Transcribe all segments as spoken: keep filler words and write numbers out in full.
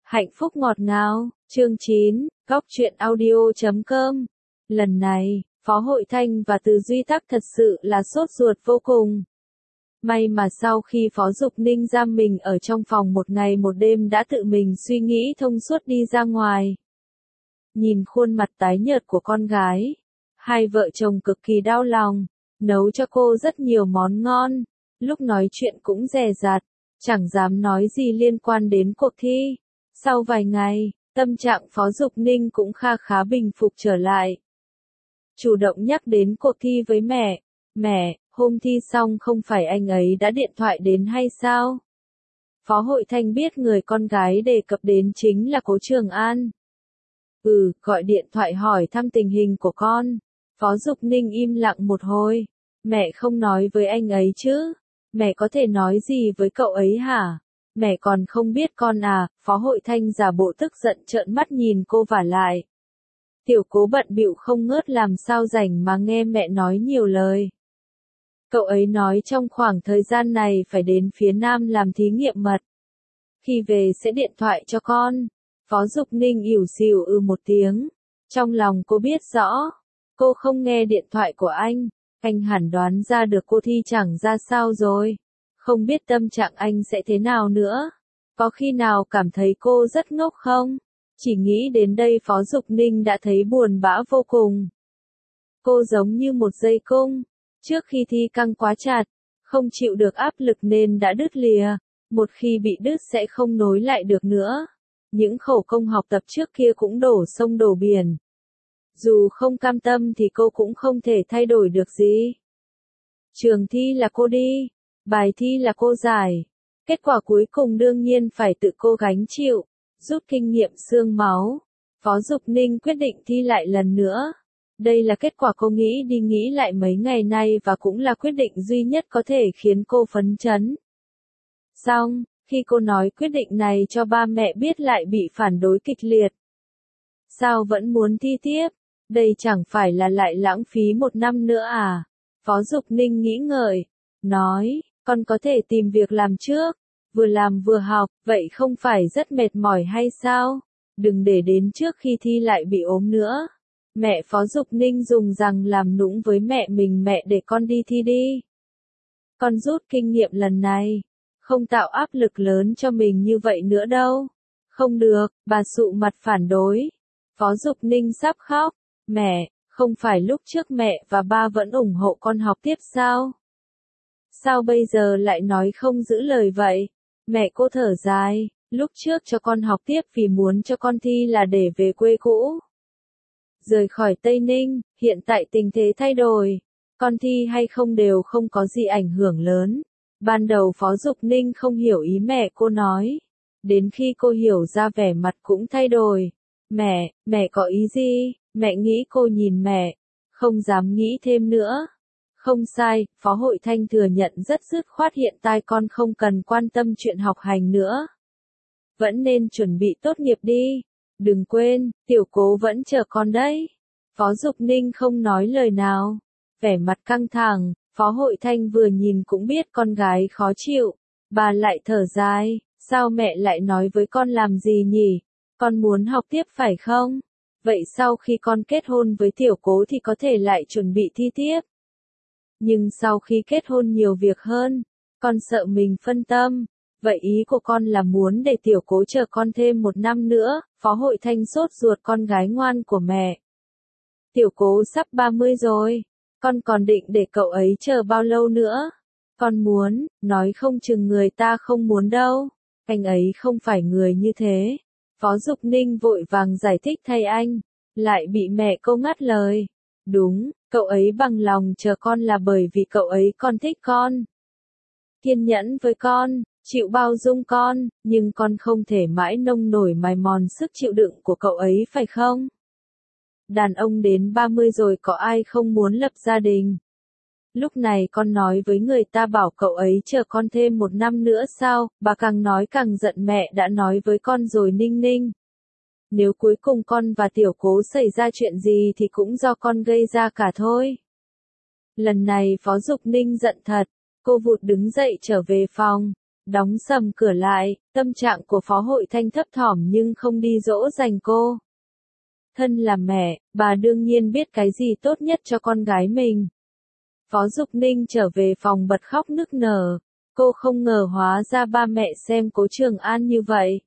Hạnh phúc ngọt ngào, chương chín, góc truyện audio chấm com. Lần này, Phó Hội Thanh và Từ Duy Tắc thật sự là sốt ruột vô cùng. May mà sau khi Phó Dục Ninh giam mình ở trong phòng một ngày một đêm đã tự mình suy nghĩ thông suốt đi ra ngoài. Nhìn khuôn mặt tái nhợt của con gái, hai vợ chồng cực kỳ đau lòng, nấu cho cô rất nhiều món ngon, lúc nói chuyện cũng dè dặt, chẳng dám nói gì liên quan đến cuộc thi. Sau vài ngày, tâm trạng Phó Dục Ninh cũng kha khá bình phục trở lại. Chủ động nhắc đến cuộc thi với mẹ, mẹ, hôm thi xong không phải anh ấy đã điện thoại đến hay sao? Phó Hội Thanh biết người con gái đề cập đến chính là Cố Trường An. Ừ, gọi điện thoại hỏi thăm tình hình của con. Phó Dục Ninh im lặng một hồi. Mẹ không nói với anh ấy chứ? Mẹ có thể nói gì với cậu ấy hả? Mẹ còn không biết con à? Phó Hội Thanh giả bộ tức giận trợn mắt nhìn cô vả lại. Tiểu Cố bận bịu không ngớt làm sao rảnh mà nghe mẹ nói nhiều lời. Cậu ấy nói trong khoảng thời gian này phải đến phía Nam làm thí nghiệm mật. Khi về sẽ điện thoại cho con. Phó Dục Ninh ỉu xìu ư một tiếng. Trong lòng cô biết rõ. Cô không nghe điện thoại của anh. Anh hẳn đoán ra được cô thi chẳng ra sao rồi. Không biết tâm trạng anh sẽ thế nào nữa. Có khi nào cảm thấy cô rất ngốc không? Chỉ nghĩ đến đây Phó Dục Ninh đã thấy buồn bã vô cùng. Cô giống như một dây cung. Trước khi thi căng quá chặt, không chịu được áp lực nên đã đứt lìa. Một khi bị đứt sẽ không nối lại được nữa. Những khổ công học tập trước kia cũng đổ sông đổ biển. Dù không cam tâm thì cô cũng không thể thay đổi được gì. Trường thi là cô đi, bài thi là cô giải. Kết quả cuối cùng đương nhiên phải tự cô gánh chịu. Rút kinh nghiệm xương máu, Phó Dục Ninh quyết định thi lại lần nữa. Đây là kết quả cô nghĩ đi nghĩ lại mấy ngày nay và cũng là quyết định duy nhất có thể khiến cô phấn chấn. Xong, khi cô nói quyết định này cho ba mẹ biết lại bị phản đối kịch liệt. Sao vẫn muốn thi tiếp? Đây chẳng phải là lại lãng phí một năm nữa à? Phó Dục Ninh nghĩ ngợi, nói, con có thể tìm việc làm trước. Vừa làm vừa học, vậy không phải rất mệt mỏi hay sao? Đừng để đến trước khi thi lại bị ốm nữa. Mẹ Phó Dục Ninh dùng rằng làm nũng với mẹ mình, mẹ để con đi thi đi. Con rút kinh nghiệm lần này, không tạo áp lực lớn cho mình như vậy nữa đâu. Không được, bà sụ mặt phản đối. Phó Dục Ninh sắp khóc. Mẹ, không phải lúc trước mẹ và ba vẫn ủng hộ con học tiếp sao? Sao bây giờ lại nói không giữ lời vậy? Mẹ cô thở dài, lúc trước cho con học tiếp vì muốn cho con thi là để về quê cũ. Rời khỏi Tây Ninh, hiện tại tình thế thay đổi. Con thi hay không đều không có gì ảnh hưởng lớn. Ban đầu Phó Dục Ninh không hiểu ý mẹ cô nói. Đến khi cô hiểu ra vẻ mặt cũng thay đổi. Mẹ, mẹ có ý gì? Mẹ nghĩ cô nhìn mẹ. Không dám nghĩ thêm nữa. Không sai, Phó Hội Thanh thừa nhận rất dứt khoát hiện tại con không cần quan tâm chuyện học hành nữa. Vẫn nên chuẩn bị tốt nghiệp đi. Đừng quên, Tiểu Cố vẫn chờ con đấy. Phó Dục Ninh không nói lời nào. Vẻ mặt căng thẳng, Phó Hội Thanh vừa nhìn cũng biết con gái khó chịu. Bà lại thở dài, sao mẹ lại nói với con làm gì nhỉ? Con muốn học tiếp phải không? Vậy sau khi con kết hôn với Tiểu Cố thì có thể lại chuẩn bị thi tiếp. Nhưng sau khi kết hôn nhiều việc hơn, con sợ mình phân tâm. Vậy ý của con là muốn để Tiểu Cố chờ con thêm một năm nữa? Phó Hội Thanh sốt ruột con gái ngoan của mẹ. Tiểu Cố sắp ba mươi rồi, con còn định để cậu ấy chờ bao lâu nữa? Con muốn, nói không chừng người ta không muốn đâu. Anh ấy không phải người như thế. Phó Dục Ninh vội vàng giải thích thay anh, lại bị mẹ cô ngắt lời. Đúng, cậu ấy bằng lòng chờ con là bởi vì cậu ấy còn thích con. Kiên nhẫn với con, chịu bao dung con, nhưng con không thể mãi nông nổi mài mòn sức chịu đựng của cậu ấy phải không? Đàn ông đến ba mươi rồi có ai không muốn lập gia đình? Lúc này con nói với người ta bảo cậu ấy chờ con thêm một năm nữa sao? Bà càng nói càng giận, mẹ đã nói với con rồi Ninh Ninh. Nếu cuối cùng con và Tiểu Cố xảy ra chuyện gì thì cũng do con gây ra cả thôi. Lần này Phó Dục Ninh giận thật, cô vụt đứng dậy trở về phòng. Đóng sầm cửa lại, tâm trạng của Phó Hội Thanh thấp thỏm nhưng không đi dỗ dành cô. Thân là mẹ, bà đương nhiên biết cái gì tốt nhất cho con gái mình. Phó Dục Ninh trở về phòng bật khóc nức nở. Cô không ngờ hóa ra ba mẹ xem Cố Trường An như vậy.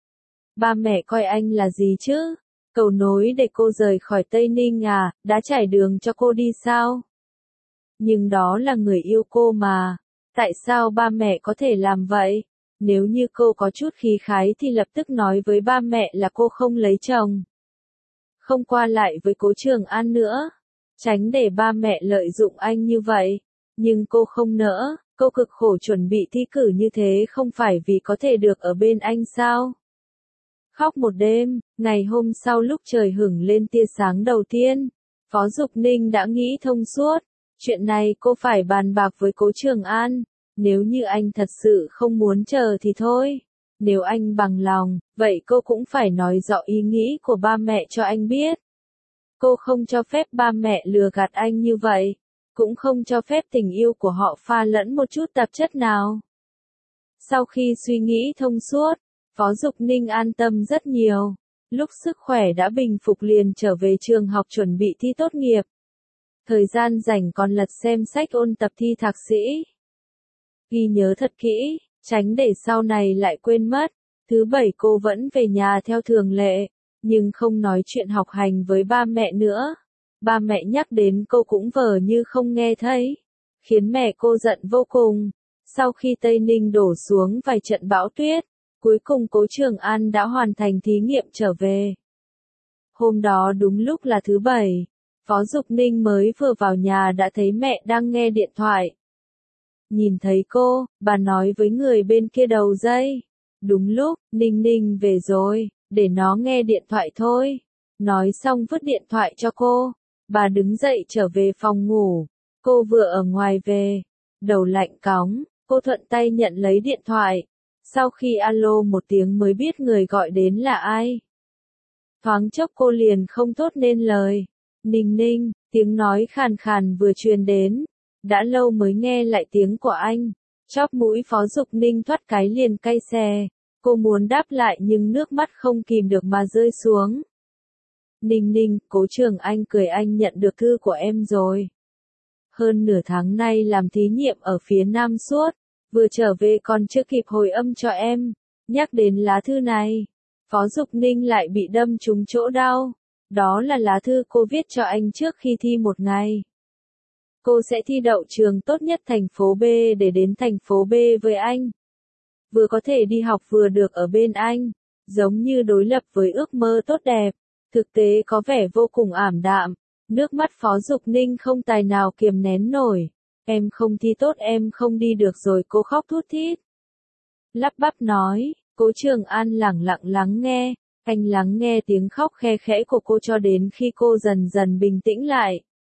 Ba mẹ coi anh là gì chứ? Cầu nối để cô rời khỏi Tây Ninh à, đã trải đường cho cô đi sao? Nhưng đó là người yêu cô mà. Tại sao ba mẹ có thể làm vậy? Nếu như cô có chút khí khái thì lập tức nói với ba mẹ là cô không lấy chồng. Không qua lại với Cố Trường An nữa. Tránh để ba mẹ lợi dụng anh như vậy. Nhưng cô không nỡ, cô cực khổ chuẩn bị thi cử như thế không phải vì có thể được ở bên anh sao? Khóc một đêm, ngày hôm sau lúc trời hửng lên tia sáng đầu tiên, Phó Dục Ninh đã nghĩ thông suốt. Chuyện này cô phải bàn bạc với Cố Trường An. Nếu như anh thật sự không muốn chờ thì thôi. Nếu anh bằng lòng, vậy cô cũng phải nói rõ ý nghĩ của ba mẹ cho anh biết. Cô không cho phép ba mẹ lừa gạt anh như vậy. Cũng không cho phép tình yêu của họ pha lẫn một chút tạp chất nào. Sau khi suy nghĩ thông suốt, Phó Dục Ninh an tâm rất nhiều. Lúc sức khỏe đã bình phục liền trở về trường học chuẩn bị thi tốt nghiệp. Thời gian rảnh còn lật xem sách ôn tập thi thạc sĩ. Ghi nhớ thật kỹ, tránh để sau này lại quên mất. Thứ bảy cô vẫn về nhà theo thường lệ, nhưng không nói chuyện học hành với ba mẹ nữa. Ba mẹ nhắc đến cô cũng vờ như không nghe thấy, khiến mẹ cô giận vô cùng. Sau khi Tây Ninh đổ xuống vài trận bão tuyết, cuối cùng Cố Trường An đã hoàn thành thí nghiệm trở về. Hôm đó đúng lúc là thứ bảy, Phó Dục Ninh mới vừa vào nhà đã thấy mẹ đang nghe điện thoại. Nhìn thấy cô, bà nói với người bên kia đầu dây. Đúng lúc, Ninh Ninh về rồi, để nó nghe điện thoại thôi. Nói xong vứt điện thoại cho cô. Bà đứng dậy trở về phòng ngủ. Cô vừa ở ngoài về. Đầu lạnh cóng, cô thuận tay nhận lấy điện thoại. Sau khi alo một tiếng mới biết người gọi đến là ai. Thoáng chốc cô liền không thốt nên lời. Ninh Ninh, tiếng nói khàn khàn vừa truyền đến. Đã lâu mới nghe lại tiếng của anh. Chóp mũi Phó Dục Ninh thoát cái liền cay xè. Cô muốn đáp lại nhưng nước mắt không kìm được mà rơi xuống. Ninh Ninh, Cố Trường Anh cười anh nhận được thư của em rồi. Hơn nửa tháng nay làm thí nghiệm ở phía Nam suốt. Vừa trở về còn chưa kịp hồi âm cho em. Nhắc đến lá thư này, Phó Dục Ninh lại bị đâm trúng chỗ đau. Đó là lá thư cô viết cho anh trước khi thi một ngày. Cô sẽ thi đậu trường tốt nhất thành phố B để đến thành phố B với anh. Vừa có thể đi học vừa được ở bên anh. Giống như đối lập với ước mơ tốt đẹp. Thực tế có vẻ vô cùng ảm đạm. Nước mắt Phó Dục Ninh không tài nào kiềm nén nổi. Em không thi tốt em không đi được rồi cô khóc thút thít. Lắp bắp nói, Cố Trường An lẳng lặng lắng nghe. Anh lắng nghe tiếng khóc khe khẽ của cô cho đến khi cô dần dần bình tĩnh lại.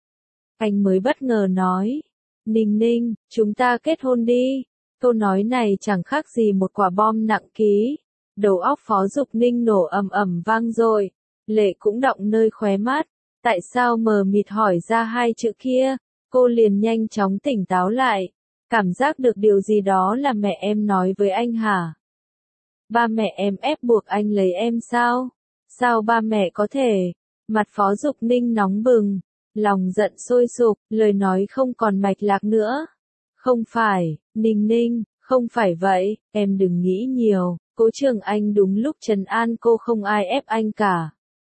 Anh mới bất ngờ nói, Ninh Ninh, chúng ta kết hôn đi. Câu nói này chẳng khác gì một quả bom nặng ký. Đầu óc Phó Dục Ninh nổ ầm ầm vang dội. Lệ cũng đọng nơi khóe mắt. Tại sao mờ mịt hỏi ra hai chữ kia? Cô liền nhanh chóng tỉnh táo lại. Cảm giác được điều gì đó là mẹ em nói với anh hả? Ba mẹ em ép buộc anh lấy em sao? Sao ba mẹ có thể? Mặt Phó Dục Ninh nóng bừng. Lòng giận sôi sục, lời nói không còn mạch lạc nữa. Không phải, Ninh Ninh, không phải vậy, em đừng nghĩ nhiều. Cố Trường Anh đúng lúc trấn an cô không ai ép anh cả.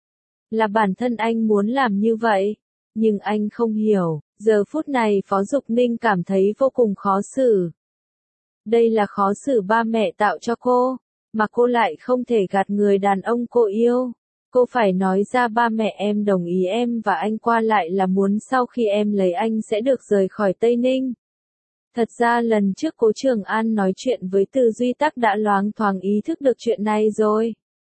Là bản thân anh muốn làm như vậy. Nhưng anh không hiểu, giờ phút này Phó Dục Ninh cảm thấy vô cùng khó xử. Đây là khó xử ba mẹ tạo cho cô, mà cô lại không thể gạt người đàn ông cô yêu. Cô phải nói ra ba mẹ em đồng ý em và anh qua lại là muốn sau khi em lấy anh sẽ được rời khỏi Tây Ninh. Thật ra lần trước Cố Trường An nói chuyện với Từ Duy Tắc đã loáng thoáng ý thức được chuyện này rồi.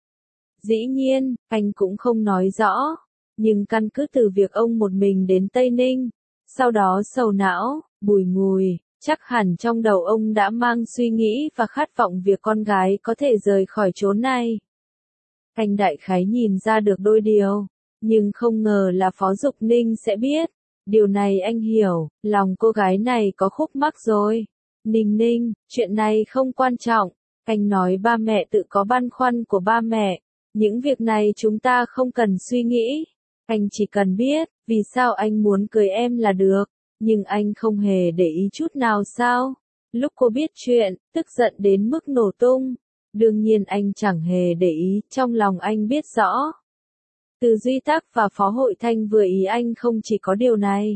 Dĩ nhiên, anh cũng không nói rõ. Nhưng căn cứ từ việc ông một mình đến Tây Ninh, sau đó sầu não, bùi ngùi, chắc hẳn trong đầu ông đã mang suy nghĩ và khát vọng việc con gái có thể rời khỏi chốn này. Anh đại khái nhìn ra được đôi điều, nhưng không ngờ là Phó Dục Ninh sẽ biết. Điều này anh hiểu, lòng cô gái này có khúc mắc rồi. Ninh ninh, chuyện này không quan trọng. Anh nói ba mẹ tự có băn khoăn của ba mẹ. Những việc này chúng ta không cần suy nghĩ. Anh chỉ cần biết, vì sao anh muốn cưới em là được. Nhưng anh không hề để ý chút nào sao? Lúc cô biết chuyện, tức giận đến mức nổ tung. Đương nhiên anh chẳng hề để ý, trong lòng anh biết rõ. Từ Duy Tắc và Phó Hội Thanh vừa ý anh không chỉ có điều này.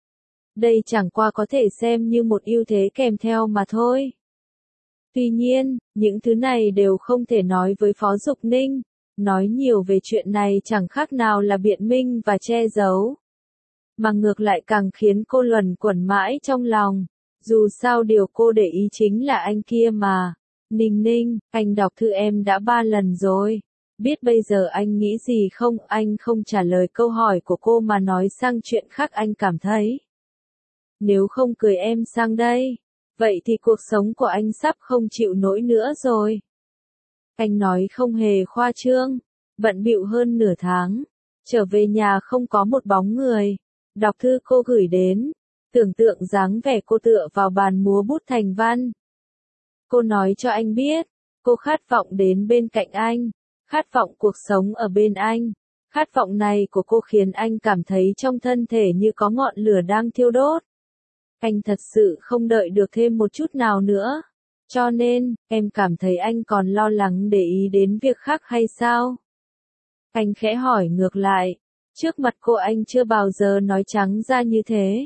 Đây chẳng qua có thể xem như một ưu thế kèm theo mà thôi. Tuy nhiên, những thứ này đều không thể nói với Phó Dục Ninh. Nói nhiều về chuyện này chẳng khác nào là biện minh và che giấu. Mà ngược lại càng khiến cô luẩn quẩn mãi trong lòng. Dù sao điều cô để ý chính là anh kia mà. Ninh ninh, anh đọc thư em đã ba lần rồi. Biết bây giờ anh nghĩ gì không? Anh không trả lời câu hỏi của cô mà nói sang chuyện khác. Anh cảm thấy nếu không cưới em sang đây, vậy thì cuộc sống của anh sắp không chịu nổi nữa rồi. Anh nói không hề khoa trương, bận bịu hơn nửa tháng, trở về nhà không có một bóng người. Đọc thư cô gửi đến, tưởng tượng dáng vẻ cô tựa vào bàn múa bút thành văn. Cô nói cho anh biết, cô khát vọng đến bên cạnh anh, khát vọng cuộc sống ở bên anh. Khát vọng này của cô khiến anh cảm thấy trong thân thể như có ngọn lửa đang thiêu đốt. Anh thật sự không đợi được thêm một chút nào nữa. Cho nên, em cảm thấy anh còn lo lắng để ý đến việc khác hay sao? Anh khẽ hỏi ngược lại. Trước mặt cô anh chưa bao giờ nói trắng ra như thế.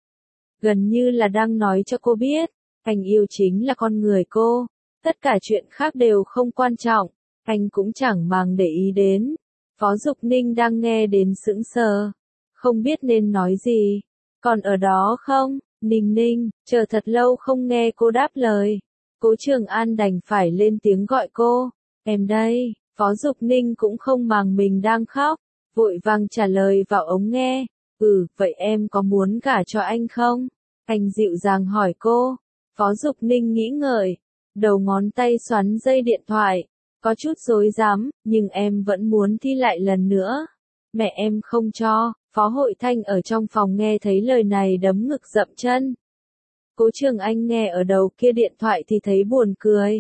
Gần như là đang nói cho cô biết, anh yêu chính là con người cô. Tất cả chuyện khác đều không quan trọng, anh cũng chẳng màng để ý đến. Phó Dục Ninh đang nghe đến sững sờ, không biết nên nói gì. Còn ở đó không? Ninh ninh, chờ thật lâu không nghe cô đáp lời. Cố Trường An đành phải lên tiếng gọi cô. Em đây. Phó Dục Ninh cũng không màng mình đang khóc, vội vàng trả lời vào ống nghe. Ừ, vậy em có muốn gả cho anh không? Anh dịu dàng hỏi cô. Phó Dục Ninh nghĩ ngợi, đầu ngón tay xoắn dây điện thoại. Có chút rối rắm, nhưng em vẫn muốn thi lại lần nữa. Mẹ em không cho. Phó Hội Thanh ở trong phòng nghe thấy lời này đấm ngực dậm chân. Cố Trường Anh nghe ở đầu kia điện thoại thì thấy buồn cười.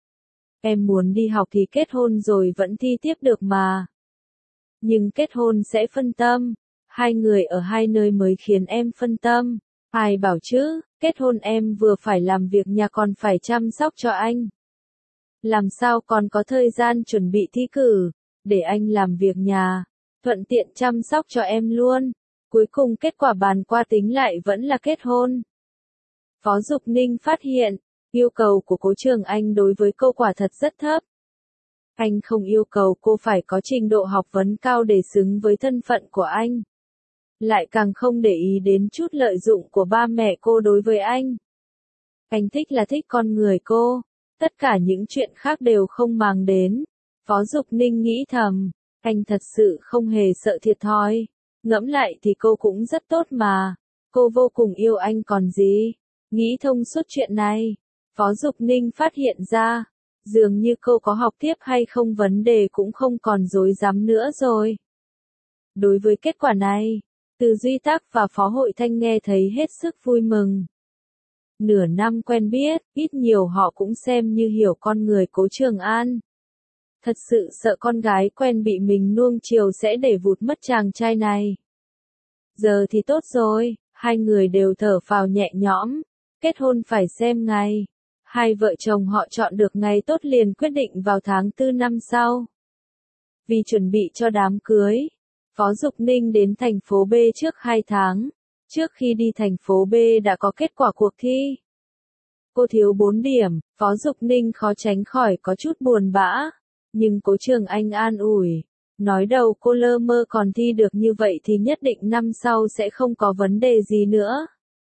Em muốn đi học thì kết hôn rồi vẫn thi tiếp được mà. Nhưng kết hôn sẽ phân tâm. Hai người ở hai nơi mới khiến em phân tâm. Ai bảo chứ, kết hôn em vừa phải làm việc nhà còn phải chăm sóc cho anh. Làm sao còn có thời gian chuẩn bị thi cử, để anh làm việc nhà, thuận tiện chăm sóc cho em luôn. Cuối cùng kết quả bàn qua tính lại vẫn là kết hôn. Phó Dục Ninh phát hiện, yêu cầu của Cố Trường Anh đối với cô quả thật rất thấp. Anh không yêu cầu cô phải có trình độ học vấn cao để xứng với thân phận của anh. Lại càng không để ý đến chút lợi dụng của ba mẹ cô đối với anh. Anh thích là thích con người cô, tất cả những chuyện khác đều không màng đến. Phó Dục Ninh nghĩ thầm, anh thật sự không hề sợ thiệt thòi. Ngẫm lại thì cô cũng rất tốt mà, cô vô cùng yêu anh còn gì. Nghĩ thông suốt chuyện này, Phó Dục Ninh phát hiện ra, dường như cô có học tiếp hay không vấn đề cũng không còn rối rắm nữa rồi. Đối với kết quả này, Từ Duy Tắc và Phó Hội Thanh nghe thấy hết sức vui mừng. Nửa năm quen biết, ít nhiều họ cũng xem như hiểu con người Cố Trường An. Thật sự sợ con gái quen bị mình nuông chiều sẽ để vụt mất chàng trai này. Giờ thì tốt rồi, hai người đều thở phào nhẹ nhõm. Kết hôn phải xem ngày. Hai vợ chồng họ chọn được ngày tốt liền quyết định vào tháng tư năm sau. Vì chuẩn bị cho đám cưới, Phó Dục Ninh đến thành phố B trước hai tháng. Trước khi đi thành phố B đã có kết quả cuộc thi. Cô thiếu bốn điểm, Phó Dục Ninh khó tránh khỏi có chút buồn bã. Nhưng Cố Trường Anh an ủi. Nói đầu cô lơ mơ còn thi được như vậy thì nhất định năm sau sẽ không có vấn đề gì nữa.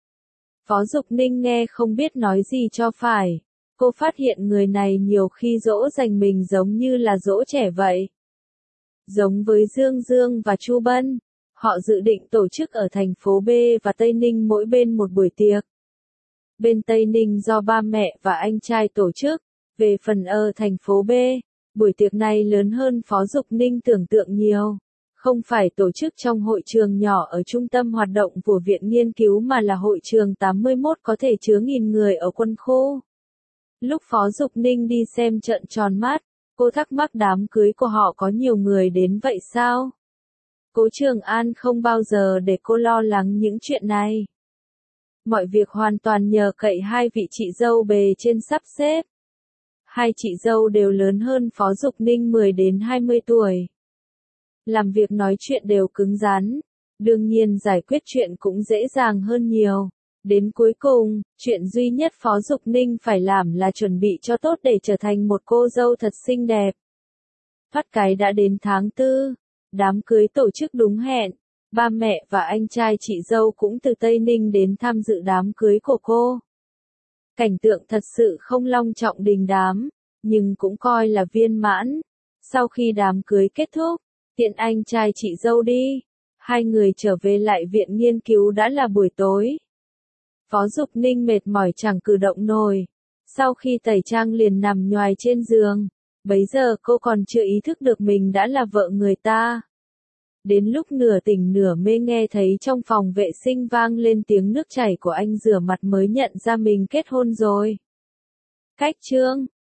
Phó Dục Ninh nghe không biết nói gì cho phải. Cô phát hiện người này nhiều khi dỗ dành mình giống như là dỗ trẻ vậy. Giống với Dương Dương và Chu Bân, họ dự định tổ chức ở thành phố B và Tây Ninh mỗi bên một buổi tiệc. Bên Tây Ninh do ba mẹ và anh trai tổ chức, về phần ở thành phố B, buổi tiệc này lớn hơn Phó Dục Ninh tưởng tượng nhiều. Không phải tổ chức trong hội trường nhỏ ở trung tâm hoạt động của viện nghiên cứu mà là hội trường tám mươi mốt có thể chứa nghìn người ở Quân khu. Lúc Phó Dục Ninh đi xem trận tròn mắt, cô thắc mắc đám cưới của họ có nhiều người đến vậy sao? Cố Trường An không bao giờ để cô lo lắng những chuyện này. Mọi việc hoàn toàn nhờ cậy hai vị chị dâu bề trên sắp xếp. Hai chị dâu đều lớn hơn Phó Dục Ninh mười đến hai mươi tuổi. Làm việc nói chuyện đều cứng rắn, đương nhiên giải quyết chuyện cũng dễ dàng hơn nhiều. Đến cuối cùng, chuyện duy nhất Phó Dục Ninh phải làm là chuẩn bị cho tốt để trở thành một cô dâu thật xinh đẹp. Thoát cái đã đến tháng tư, đám cưới tổ chức đúng hẹn, ba mẹ và anh trai chị dâu cũng từ Tây Ninh đến tham dự đám cưới của cô. Cảnh tượng thật sự không long trọng đình đám, nhưng cũng coi là viên mãn. Sau khi đám cưới kết thúc, tiện anh trai chị dâu đi, hai người trở về lại viện nghiên cứu đã là buổi tối. Phó Dục Ninh mệt mỏi chẳng cử động nổi, sau khi tẩy trang liền nằm nhoài trên giường, bấy giờ cô còn chưa ý thức được mình đã là vợ người ta. Đến lúc nửa tỉnh nửa mê nghe thấy trong phòng vệ sinh vang lên tiếng nước chảy của anh rửa mặt mới nhận ra mình kết hôn rồi. Cách chương